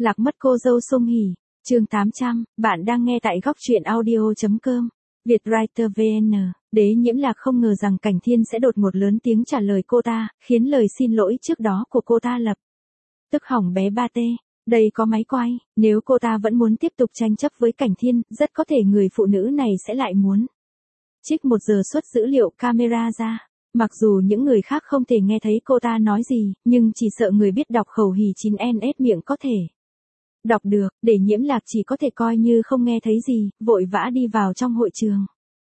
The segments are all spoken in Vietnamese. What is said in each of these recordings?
Lạc mất cô dâu Song Hỷ, chương 800, bạn đang nghe tại góc truyện audio.com. Vietwriter VN, Đế Nhiễm Lạc không ngờ rằng Cảnh Thiên sẽ đột ngột lớn tiếng trả lời cô ta, khiến lời xin lỗi trước đó của cô ta lập tức hỏng bé ba tê. Đây có máy quay, nếu cô ta vẫn muốn tiếp tục tranh chấp với Cảnh Thiên, rất có thể người phụ nữ này sẽ lại muốn trích 1 giờ xuất dữ liệu camera ra. Mặc dù những người khác không thể nghe thấy cô ta nói gì, nhưng chỉ sợ người biết đọc khẩu hỉ 9NS miệng có thể đọc được, để Nhiễm Lạc chỉ có thể coi như không nghe thấy gì, vội vã đi vào trong hội trường.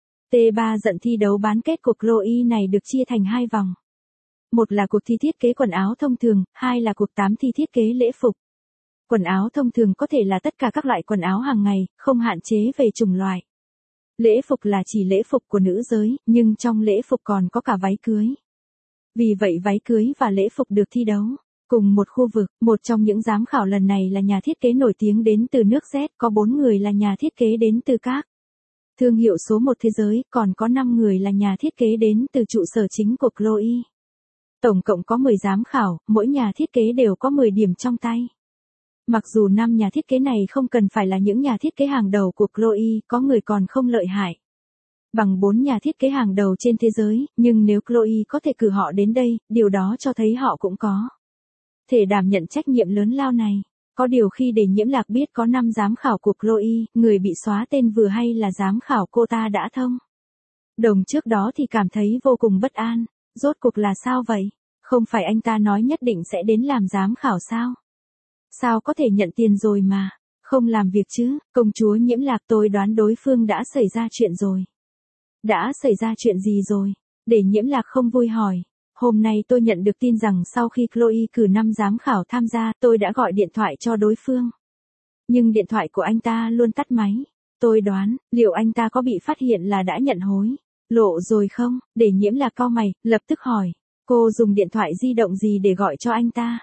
T3 giận thi đấu bán kết của Chloe này được chia thành 2 vòng. Một là cuộc thi thiết kế quần áo thông thường, 2 là cuộc 8 thi thiết kế lễ phục. Quần áo thông thường có thể là tất cả các loại quần áo hàng ngày, không hạn chế về chủng loại. Lễ phục là chỉ lễ phục của nữ giới, nhưng trong lễ phục còn có cả váy cưới. Vì vậy váy cưới và lễ phục được thi đấu cùng một khu vực. Một trong những giám khảo lần này là nhà thiết kế nổi tiếng đến từ nước Z, có 4 người là nhà thiết kế đến từ các thương hiệu số 1 thế giới, còn có 5 người là nhà thiết kế đến từ trụ sở chính của Chloe. Tổng cộng có 10 giám khảo, mỗi nhà thiết kế đều có 10 điểm trong tay. Mặc dù 5 nhà thiết kế này không cần phải là những nhà thiết kế hàng đầu của Chloe, có người còn không lợi hại bằng 4 nhà thiết kế hàng đầu trên thế giới, nhưng nếu Chloe có thể cử họ đến đây, điều đó cho thấy họ cũng có thể đảm nhận trách nhiệm lớn lao này. Có điều khi để Nhiễm Lạc biết có 5 giám khảo của Chloe, người bị xóa tên vừa hay là giám khảo cô ta đã thông đồng trước đó thì cảm thấy vô cùng bất an. Rốt cuộc là sao vậy? Không phải anh ta nói nhất định sẽ đến làm giám khảo sao? Sao có thể nhận tiền rồi mà không làm việc chứ? Công chúa Nhiễm Lạc, tôi đoán đối phương đã xảy ra chuyện rồi. Đã xảy ra chuyện gì rồi? Để Nhiễm Lạc không vui hỏi. Hôm nay tôi nhận được tin rằng sau khi Chloe cử 5 giám khảo tham gia, tôi đã gọi điện thoại cho đối phương. Nhưng điện thoại của anh ta luôn tắt máy. Tôi đoán, liệu anh ta có bị phát hiện là đã nhận hối lộ rồi không? Để Nhiễm Lạc cau mày, lập tức hỏi. Cô dùng điện thoại di động gì để gọi cho anh ta?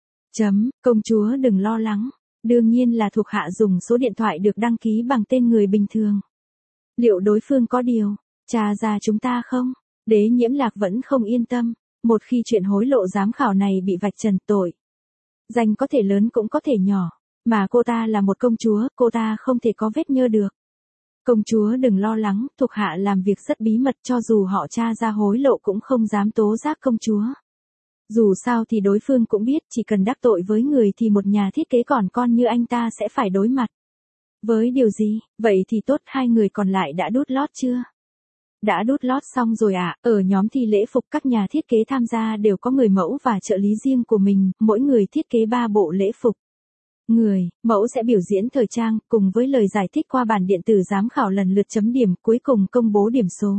Công chúa đừng lo lắng. Đương nhiên là thuộc hạ dùng số điện thoại được đăng ký bằng tên người bình thường. Liệu đối phương có điều tra ra chúng ta không? Đế Nhiễm Lạc vẫn không yên tâm. Một khi chuyện hối lộ giám khảo này bị vạch trần, tội danh có thể lớn cũng có thể nhỏ. Mà cô ta là một công chúa, cô ta không thể có vết nhơ được. Công chúa đừng lo lắng, thuộc hạ làm việc rất bí mật, cho dù họ tra ra hối lộ cũng không dám tố giác công chúa. Dù sao thì đối phương cũng biết, chỉ cần đắc tội với người thì một nhà thiết kế còn con như anh ta sẽ phải đối mặt với điều gì. Vậy thì tốt, 2 người còn lại đã đút lót chưa? Đã đút lót xong rồi ạ. Ở nhóm thi lễ phục, các nhà thiết kế tham gia đều có người mẫu và trợ lý riêng của mình, mỗi người thiết kế 3 bộ lễ phục. Người mẫu sẽ biểu diễn thời trang, cùng với lời giải thích qua bản điện tử giám khảo lần lượt chấm điểm, cuối cùng công bố điểm số.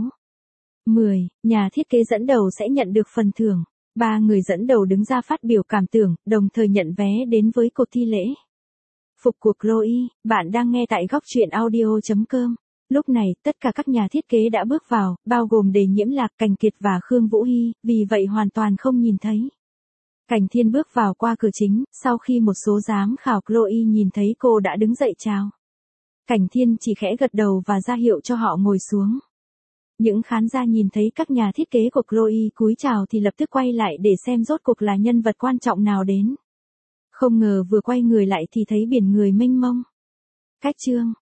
10, nhà thiết kế dẫn đầu sẽ nhận được phần thưởng. 3 người dẫn đầu đứng ra phát biểu cảm tưởng, đồng thời nhận vé đến với cuộc thi lễ phục của Chloe. Bạn đang nghe tại góc truyện audio.com. Lúc này, tất cả các nhà thiết kế đã bước vào, bao gồm Đề Nhiễm Lạc, Cảnh Kiệt và Khương Vũ Hy, vì vậy hoàn toàn không nhìn thấy. Cảnh Thiên bước vào qua cửa chính, sau khi một số giám khảo Chloe nhìn thấy cô đã đứng dậy chào. Cảnh Thiên chỉ khẽ gật đầu và ra hiệu cho họ ngồi xuống. Những khán giả nhìn thấy các nhà thiết kế của Chloe cúi chào thì lập tức quay lại để xem rốt cuộc là nhân vật quan trọng nào đến. Không ngờ vừa quay người lại thì thấy biển người mênh mông. Cách chương